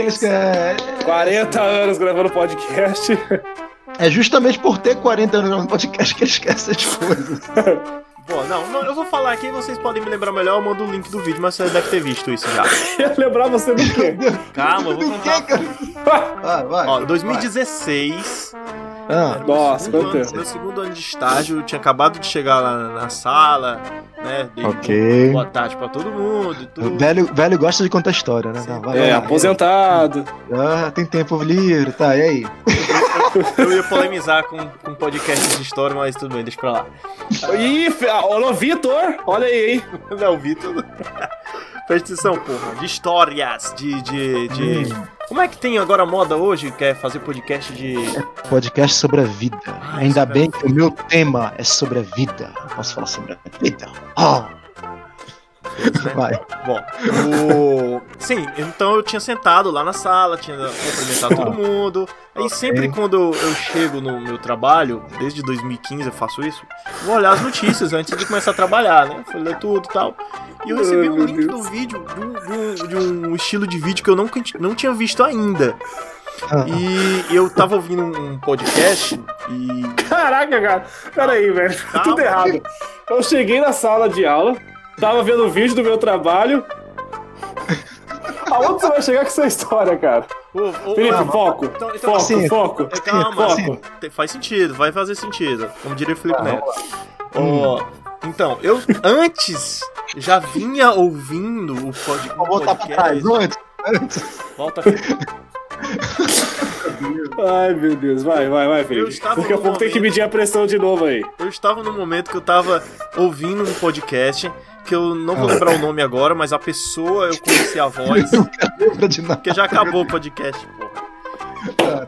40 anos gravando podcast. É justamente por ter 40 anos gravando podcast que ele esquece as coisas. Pô, não, eu vou falar aqui, vocês podem me lembrar melhor, eu mando o link do vídeo, mas você deve ter visto isso já. Ia lembrar você do quê? Calma, eu vou contar. Vai. Ó, 2016... Nossa, meu segundo ano de estágio, eu tinha acabado de chegar lá na sala, né? Ok. Boa tarde pra todo mundo e tudo. Velho gosta de contar história, né? Vai, aposentado. Tem tempo livre, tá, e aí? Eu ia polemizar com podcast de história, mas tudo bem, deixa pra lá. Ih, olha o Vitor, olha aí, hein? Não, o Vitor... Presta atenção, porra, de histórias, de... Como é que tem agora a moda hoje, que é fazer podcast de... Podcast sobre a vida. Ainda bem que o meu tema é sobre a vida. Eu posso falar sobre a vida. Vai. Bom, sim, então eu tinha sentado lá na sala, tinha cumprimentado todo mundo. Aí sempre quando eu chego no meu trabalho, desde 2015 eu faço isso, vou olhar as notícias antes de começar a trabalhar, né? Fui ler tudo e tal. E eu recebi um link do vídeo, de um estilo de vídeo que eu não tinha visto ainda. E eu tava ouvindo um podcast e... Caraca, cara, peraí, velho, tudo errado. Eu cheguei na sala de aula, tava vendo o vídeo do meu trabalho. Aonde você vai chegar com essa história, cara? Felipe, foco. Foco. Calma, faz sentido, vai fazer sentido. Como diria o Felipe Neto. Então, eu antes já vinha ouvindo o podcast. Vou voltar pra trás, antes. Volta, Felipe. Ai, meu Deus, vai, Felipe. Daqui a pouco tem que medir a pressão de novo aí. Eu estava no momento que eu tava ouvindo um podcast, que eu não vou lembrar o nome agora, mas a pessoa, eu conheci a voz. Porque já acabou o podcast, porra.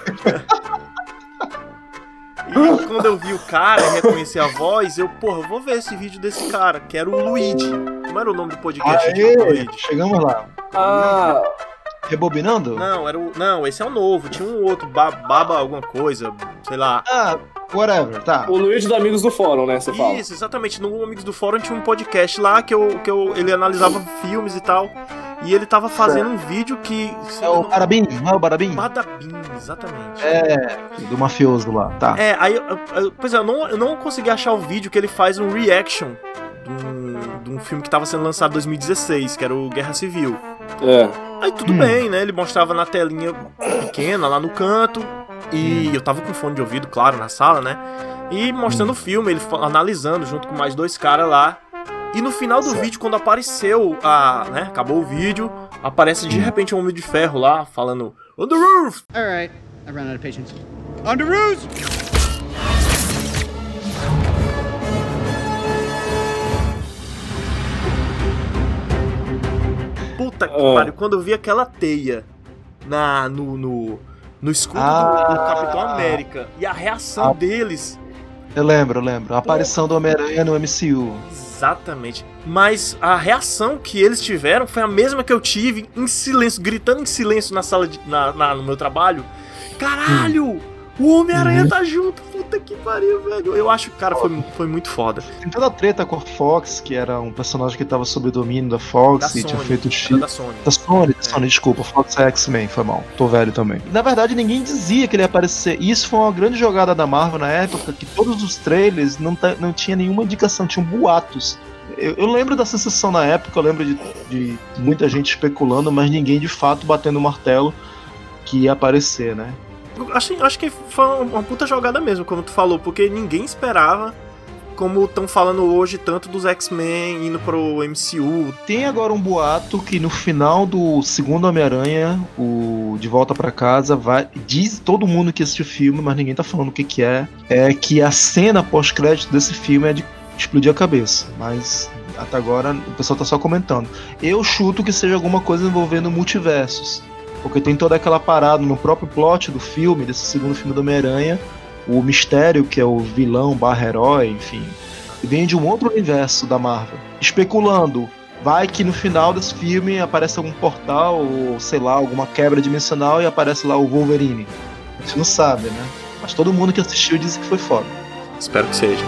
E quando eu vi o cara e reconheci a voz, eu vou ver esse vídeo desse cara, que era o Luigi. Como era o nome do podcast? Luigi? Chegamos lá. Rebobinando? Não, esse é o novo. Tinha um outro, Baba alguma coisa, sei lá. Whatever, tá. O Luigi do Amigos do Fórum, né, você fala? Isso, exatamente. No Amigos do Fórum tinha um podcast lá que ele analisava filmes e tal. E ele tava fazendo um vídeo que... É o Barabim, não é o Barabim? Badabim, exatamente. Do mafioso lá, tá. Aí, eu não consegui achar o vídeo que ele faz um reaction de um filme que tava sendo lançado em 2016, que era o Guerra Civil. Aí tudo bem, né? Ele mostrava na telinha pequena, lá no canto. E eu tava com fone de ouvido, claro, na sala, né? E mostrando o filme, ele analisando junto com mais 2 caras lá. E no final do vídeo, quando apareceu né? Acabou o vídeo, aparece de repente um Homem de Ferro lá, falando On the roof! Alright, I ran out of patience. On the roof! puta que pariu, quando eu vi aquela teia no escudo do Capitão América e a reação deles... Eu lembro. A aparição do Homem-Aranha no MCU. Exatamente. Mas a reação que eles tiveram foi a mesma que eu tive em silêncio, gritando em silêncio na sala no meu trabalho. Caralho! O Homem-Aranha tá junto, puta que pariu, velho. Eu acho que, cara, foi muito foda. Tem toda a treta com a Fox, que era um personagem que tava sob o domínio da Fox da e Sony, tinha feito o X. Da Sony, desculpa. Fox é X-Men, foi mal. Tô velho também. Na verdade, ninguém dizia que ele ia aparecer. E isso foi uma grande jogada da Marvel na época, que todos os trailers não tinha nenhuma indicação, tinham boatos. Eu lembro da sensação na época, eu lembro de muita gente especulando, mas ninguém de fato batendo o martelo que ia aparecer, né? Acho que foi uma puta jogada mesmo, como tu falou, porque ninguém esperava, como estão falando hoje, tanto dos X-Men indo pro MCU. Tem agora um boato que no final do segundo Homem-Aranha, o De Volta Pra Casa, diz todo mundo que assistiu o filme, mas ninguém tá falando o que é que a cena pós-crédito desse filme é de explodir a cabeça, mas até agora o pessoal tá só comentando. Eu chuto que seja alguma coisa envolvendo multiversos, porque tem toda aquela parada no próprio plot do filme, desse segundo filme do Homem-Aranha, o Mistério, que é o vilão / herói, enfim, vem de um outro universo da Marvel. Especulando, vai que no final desse filme aparece algum portal, ou sei lá, alguma quebra dimensional e aparece lá o Wolverine. A gente não sabe, né? Mas todo mundo que assistiu disse que foi foda. Espero que seja.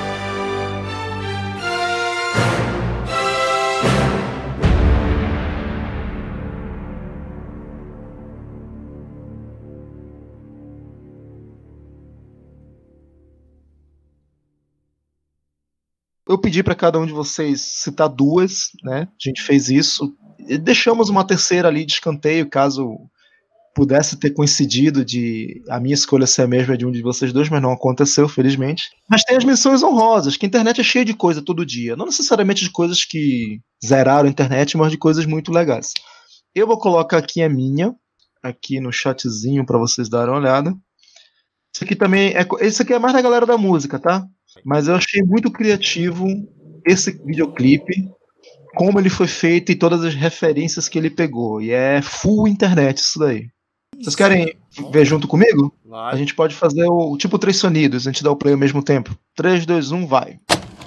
Eu pedi para cada um de vocês citar duas, né? A gente fez isso. E deixamos uma terceira ali de escanteio, caso pudesse ter coincidido de a minha escolha ser a mesma de um de vocês dois, mas não aconteceu, felizmente. Mas tem as menções honrosas, que a internet é cheia de coisa todo dia. Não necessariamente de coisas que zeraram a internet, mas de coisas muito legais. Eu vou colocar aqui a minha, aqui no chatzinho para vocês darem uma olhada. Isso aqui também isso aqui é mais da galera da música, tá? Mas eu achei muito criativo esse videoclipe, como ele foi feito e todas as referências que ele pegou. E é full internet isso daí. Vocês querem ver junto comigo? Vai. A gente pode fazer o tipo 3 sonidos, a gente dá o play ao mesmo tempo. 3, 2, 1, vai.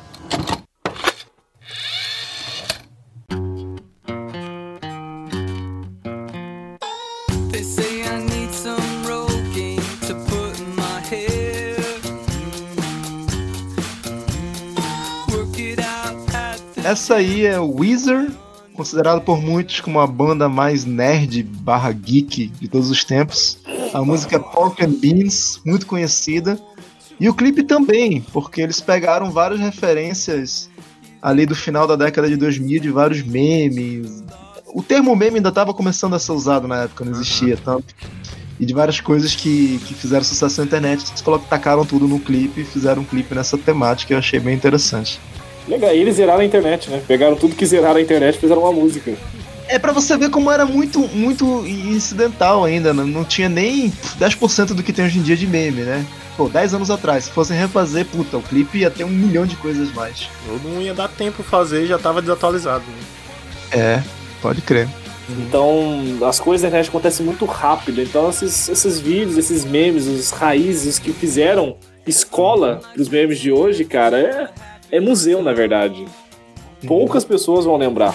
Essa aí é o Weezer, considerado por muitos como a banda mais nerd / geek de todos os tempos. A música é Pork and Beans, muito conhecida. E o clipe também, porque eles pegaram várias referências ali do final da década de 2000, de vários memes. O termo meme ainda estava começando a ser usado na época, não existia tanto. E de várias coisas que fizeram sucesso na internet, eles tacaram tudo no clipe e fizeram um clipe nessa temática, eu achei bem interessante. Legal, e eles zeraram a internet, né? Pegaram tudo que zeraram a internet e fizeram uma música. É pra você ver como era muito incidental ainda, não tinha nem 10% do que tem hoje em dia de meme, né? Pô, 10 anos atrás, se fossem refazer, puta, o clipe ia ter 1 milhão de coisas mais. Eu não ia dar tempo fazer, já tava desatualizado. Né? É, pode crer. Então, as coisas da internet acontecem muito rápido, então esses vídeos, esses memes, os raízes que fizeram escola pros memes de hoje, cara, é museu, na verdade. Poucas pessoas vão lembrar.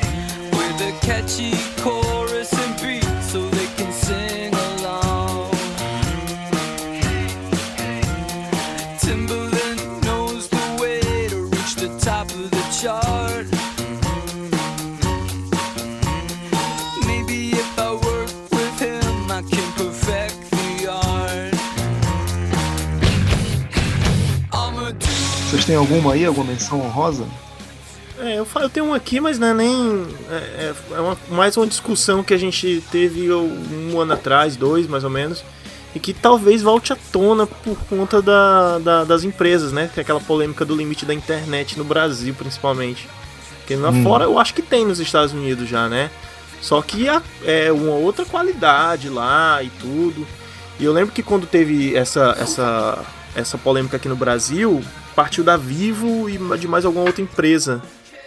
Vocês têm alguma aí, alguma menção honrosa? Eu tenho uma aqui, mas não é nem... mais uma discussão que a gente teve 1 ano atrás, 2 mais ou menos, e que talvez volte à tona por conta das empresas, né? Que é aquela polêmica do limite da internet no Brasil, principalmente. Porque lá fora eu acho que tem nos Estados Unidos já, né? Só que é uma outra qualidade lá e tudo. E eu lembro que quando teve essa polêmica aqui no Brasil, partiu da Vivo e de mais alguma outra empresa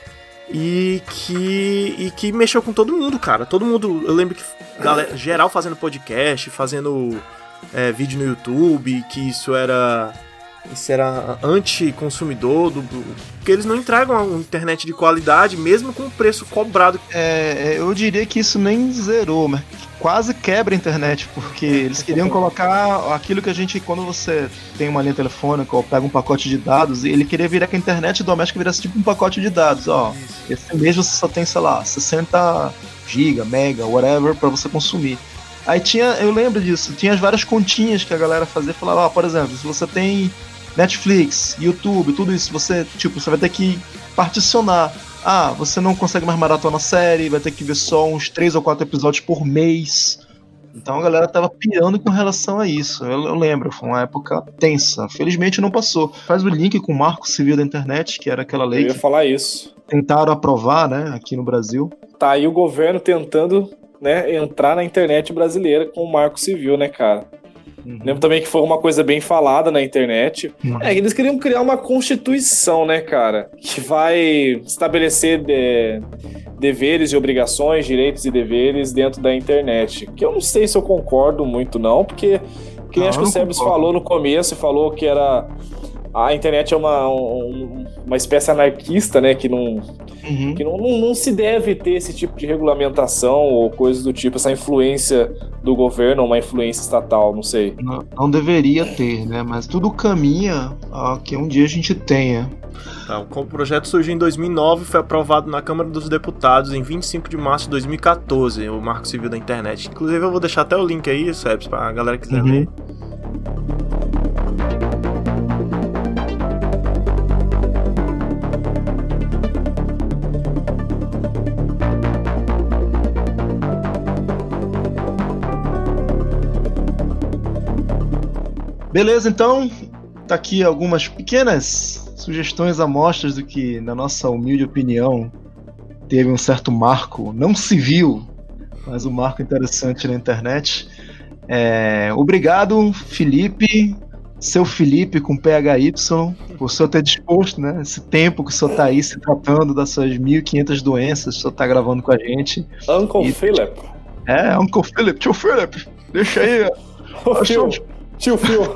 e que mexeu com todo mundo, cara. Todo mundo, eu lembro que geral fazendo podcast, fazendo vídeo no YouTube, que isso era anti-consumidor, porque eles não entregam uma internet de qualidade, mesmo com o preço cobrado. Eu diria que isso nem zerou, mas quase quebra a internet, porque eles queriam colocar aquilo que a gente, quando você tem uma linha telefônica ou pega um pacote de dados, ele queria virar que a internet doméstica virasse tipo um pacote de dados, ó. Esse mês você só tem, sei lá, 60 GB, mega, whatever, pra você consumir. Aí eu lembro disso, tinha as várias continhas que a galera fazia, falava, por exemplo, se você tem Netflix, YouTube, tudo isso, você vai ter que particionar. Você não consegue mais maratonar a série, vai ter que ver só uns 3 ou 4 episódios por mês. Então a galera tava pirando com relação a isso. Eu lembro, foi uma época tensa. Felizmente não passou. Faz o link com o Marco Civil da Internet, que era aquela lei. Eu ia falar isso. Tentaram aprovar, né, aqui no Brasil. Tá aí o governo tentando, né, entrar na internet brasileira com o Marco Civil, né, cara? Lembro também que foi uma coisa bem falada na internet. Eles queriam criar uma constituição, né, cara? Que vai estabelecer deveres e obrigações, direitos e deveres dentro da internet. Que eu não sei se eu concordo muito, não, porque acho que o Sebes falou no começo, falou que a internet é uma espécie anarquista, né, que não se deve ter esse tipo de regulamentação ou coisas do tipo, essa influência do governo ou uma influência estatal, não sei. Não deveria ter, né, mas tudo caminha a que um dia a gente tenha. O projeto surgiu em 2009 e foi aprovado na Câmara dos Deputados em 25 de março de 2014, o Marco Civil da Internet. Inclusive eu vou deixar até o link aí, Sebs, pra galera que quiser ler. Beleza, então, tá aqui algumas pequenas sugestões, amostras do que, na nossa humilde opinião, teve um certo marco, não civil, mas um marco interessante na internet. Obrigado, Felipe, seu Felipe com PHY, por o senhor ter disposto, né, esse tempo que o senhor tá aí se tratando das suas 1.500 doenças, o senhor tá gravando com a gente. Uncle Philip. Uncle Philip, tio Philip, deixa aí. Tio Phil.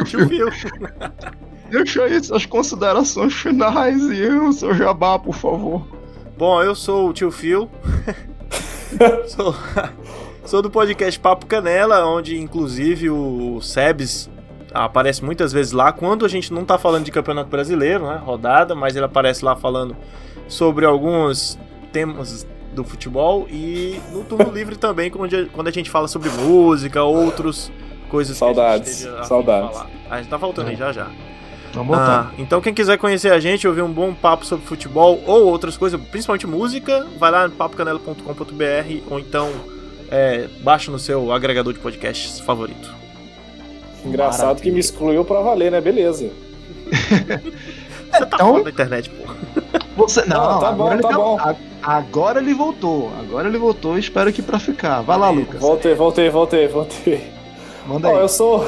Deixa aí as considerações finais e o seu jabá, por favor. Bom, eu sou o tio Phil. sou do podcast Papo Canela, onde inclusive o Sebes aparece muitas vezes lá, quando a gente não tá falando de Campeonato Brasileiro, né, rodada, mas ele aparece lá falando sobre alguns temas do futebol, e no Turno Livre também, quando a gente fala sobre música, outros coisas. Saudades. A gente tá voltando aí já. Vamos voltar. Então quem quiser conhecer a gente, ouvir um bom papo sobre futebol ou outras coisas, principalmente música, vai lá no papocanela.com.br ou então baixa no seu agregador de podcasts favorito. Engraçado. Maravilha. Que me excluiu pra valer, né? Beleza. Você tá fora da internet, pô. Não, tá bom. Agora ele voltou. Espero que pra ficar. Vai lá, Lucas. Voltei. Manda aí. Eu sou...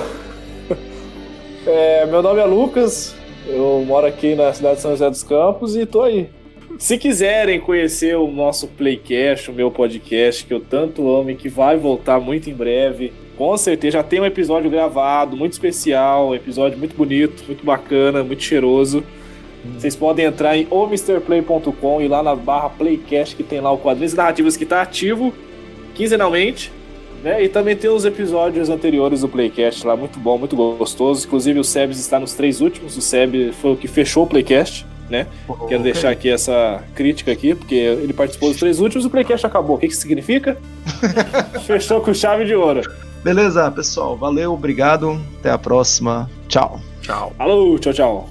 meu nome é Lucas, eu moro aqui na cidade de São José dos Campos e tô aí. Se quiserem conhecer o nosso Playcast, o meu podcast que eu tanto amo e que vai voltar muito em breve, com certeza já tem um episódio gravado, muito especial, um episódio muito bonito, muito bacana, muito cheiroso. Vocês podem entrar em omrplay.com e lá na barra Playcast, que tem lá o Quadrinhos e Narrativas, que tá ativo quinzenalmente. Né? E também tem os episódios anteriores do Playcast lá, muito bom, muito gostoso. Inclusive o Sebes está nos 3 últimos. O Sebes foi o que fechou o Playcast, né? Quero deixar aqui essa crítica aqui, porque ele participou dos 3 últimos e o Playcast acabou. O que isso significa? Fechou com chave de ouro. Beleza, pessoal. Valeu, obrigado. Até a próxima. Tchau. Alô, tchau.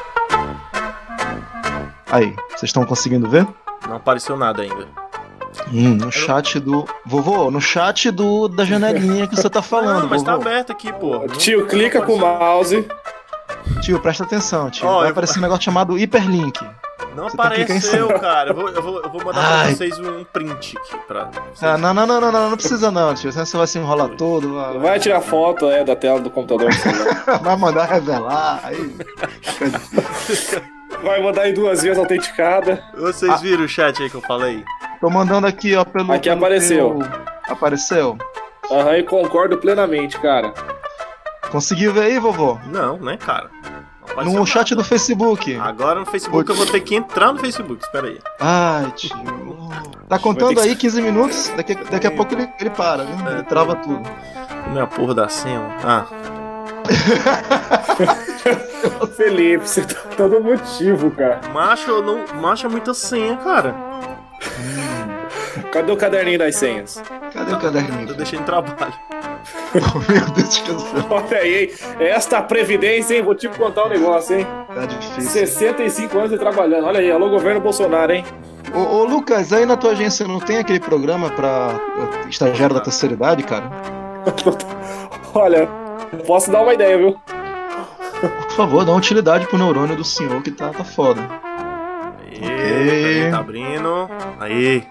Aí, vocês estão conseguindo ver? Não apareceu nada ainda. No chat do... Vovô, no chat da janelinha que você tá falando, mas vovô. tá aberto aqui, pô. Tio, clica com o mouse. Tio, presta atenção, tio. Vai aparecer um negócio chamado hiperlink. Não apareceu, cara. Eu vou mandar pra vocês um print aqui pra... Não precisa não, tio. Senão você vai se enrolar todo. Vai tirar foto da tela do computador. Vai mandar revelar. Aí... Vai mandar em 2 vezes autenticada. Vocês viram o chat aí que eu falei? Tô mandando aqui, ó, pelo... Aqui apareceu. Apareceu? Aham, e concordo plenamente, cara. Conseguiu ver aí, vovô? Não, né, cara? No chat do Facebook. Agora no Facebook eu vou ter que entrar no Facebook, espera aí. Ai, tio. Tá contando aí 15 minutos? Daqui a pouco ele para, né? Ele trava tudo. Como é a porra da senha? Felipe, você tá todo motivo, cara. Macho é muita senha, cara. Cadê o caderninho das senhas? Cadê o caderninho? Eu deixei no trabalho. Meu Deus do céu. Olha aí, esta previdência, hein? Vou te contar um negócio, hein? Tá difícil. 65 anos de trabalhando. Olha aí, alô governo Bolsonaro, hein? Ô Lucas, aí na tua agência não tem aquele programa pra estagiário da terceira idade, cara? Olha, posso dar uma ideia, viu? Por favor, dá uma utilidade pro neurônio do senhor que tá foda. Aí, tá abrindo. Aí.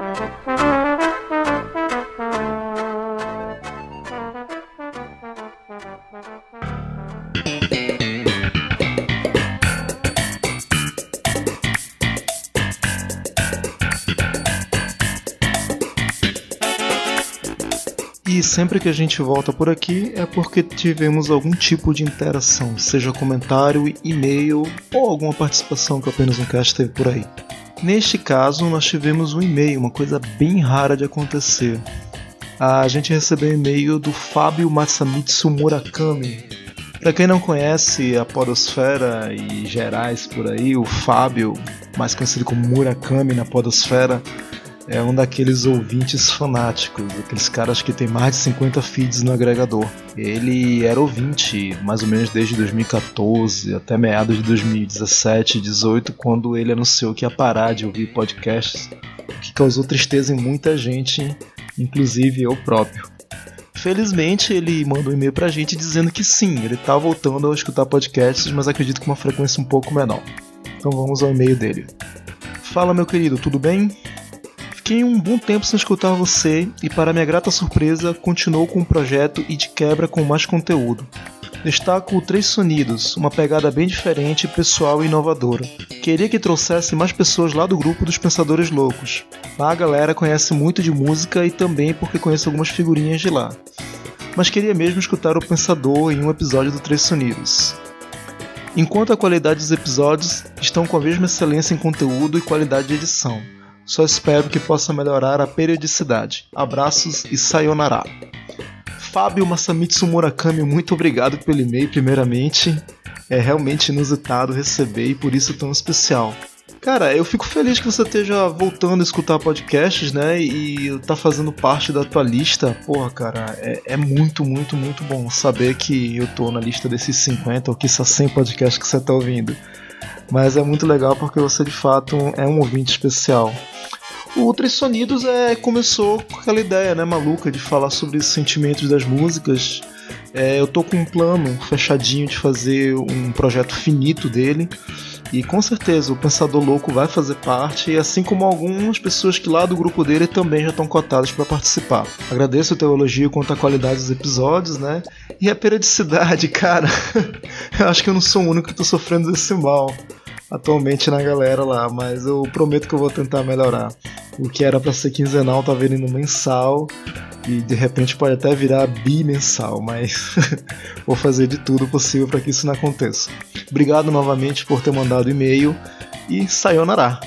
E sempre que a gente volta por aqui é porque tivemos algum tipo de interação, seja comentário, e-mail ou alguma participação que apenas um cast teve por aí. Neste caso, nós tivemos um e-mail, uma coisa bem rara de acontecer. A gente recebeu um e-mail do Fábio Masamitsu Murakami. Para quem não conhece a podosfera e gerais por aí, o Fábio, mais conhecido como Murakami na podosfera, é um daqueles ouvintes fanáticos, aqueles caras que tem mais de 50 feeds no agregador. Ele era ouvinte mais ou menos desde 2014 até meados de 2017, 2018, quando ele anunciou que ia parar de ouvir podcasts, o que causou tristeza em muita gente, inclusive eu próprio. Felizmente ele mandou um e-mail pra gente dizendo que sim, ele tá voltando a escutar podcasts, mas acredito que uma frequência um pouco menor. Então vamos ao e-mail dele. Fala, meu querido, tudo bem? Fiquei um bom tempo sem escutar você e, para minha grata surpresa, continuou com o projeto e de quebra com mais conteúdo. Destaco o Três Sonidos, uma pegada bem diferente, pessoal e inovadora. Queria que trouxesse mais pessoas lá do grupo dos Pensadores Loucos. Lá a galera conhece muito de música e também porque conheço algumas figurinhas de lá. Mas queria mesmo escutar o Pensador em um episódio do Três Sonidos. Enquanto a qualidade dos episódios estão com a mesma excelência em conteúdo e qualidade de edição. Só espero que possa melhorar a periodicidade. Abraços e sayonara. Fábio Masamitsu Murakami, muito obrigado pelo e-mail, primeiramente. É realmente inusitado receber e por isso tão especial. Cara, eu fico feliz que você esteja voltando a escutar podcasts, né? E tá fazendo parte da tua lista. Porra, cara, é muito, muito, muito bom saber que eu tô na lista desses 50 ou quiçá 100 podcasts que você tá ouvindo. Mas é muito legal porque você de fato é um ouvinte especial. O Três Sonidos começou com aquela ideia, né, maluca de falar sobre os sentimentos das músicas. Eu tô com um plano fechadinho de fazer um projeto finito dele. E com certeza o Pensador Louco vai fazer parte, assim como algumas pessoas que lá do grupo dele também já estão cotadas para participar. Agradeço o teu elogio quanto à qualidade dos episódios, né? E a periodicidade, cara. Eu acho que eu não sou o único que tô sofrendo desse mal atualmente na galera lá, mas eu prometo que eu vou tentar melhorar. O que era para ser quinzenal tá virando mensal e de repente pode até virar bimensal, mas vou fazer de tudo possível para que isso não aconteça. Obrigado novamente por ter mandado e-mail e sayonara.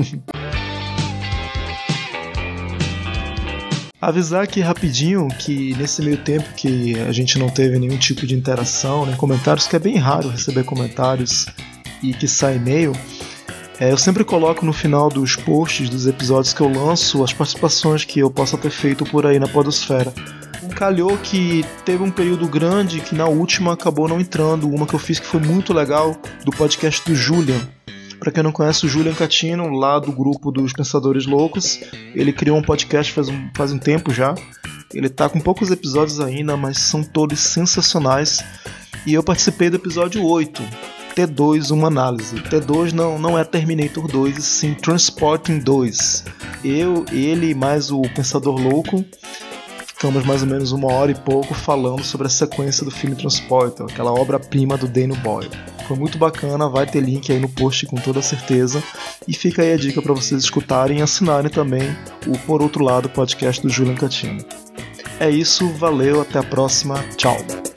Avisar aqui rapidinho que nesse meio tempo que a gente não teve nenhum tipo de interação, nem comentários, que é bem raro receber comentários e que sai e-mail, eu sempre coloco no final dos posts dos episódios que eu lanço as participações que eu possa ter feito por aí na podosfera. Calhou que teve um período grande que na última acabou não entrando, uma que eu fiz que foi muito legal, do podcast do Julian. Pra quem não conhece, o Julian Catino, lá do grupo dos Pensadores Loucos, ele criou um podcast faz um tempo já. Ele tá com poucos episódios ainda, mas são todos sensacionais. E eu participei do episódio 8, T2, uma análise. T2 não é Terminator 2, e sim Transporting 2. Eu, ele mais o Pensador Louco ficamos mais ou menos 1 hora e pouco falando sobre a sequência do filme Transporter, aquela obra-prima do Danny Boyle. Foi muito bacana, vai ter link aí no post com toda certeza. E fica aí a dica para vocês escutarem e assinarem também o Por Outro Lado podcast do Julian Catino. É isso, valeu, até a próxima, tchau!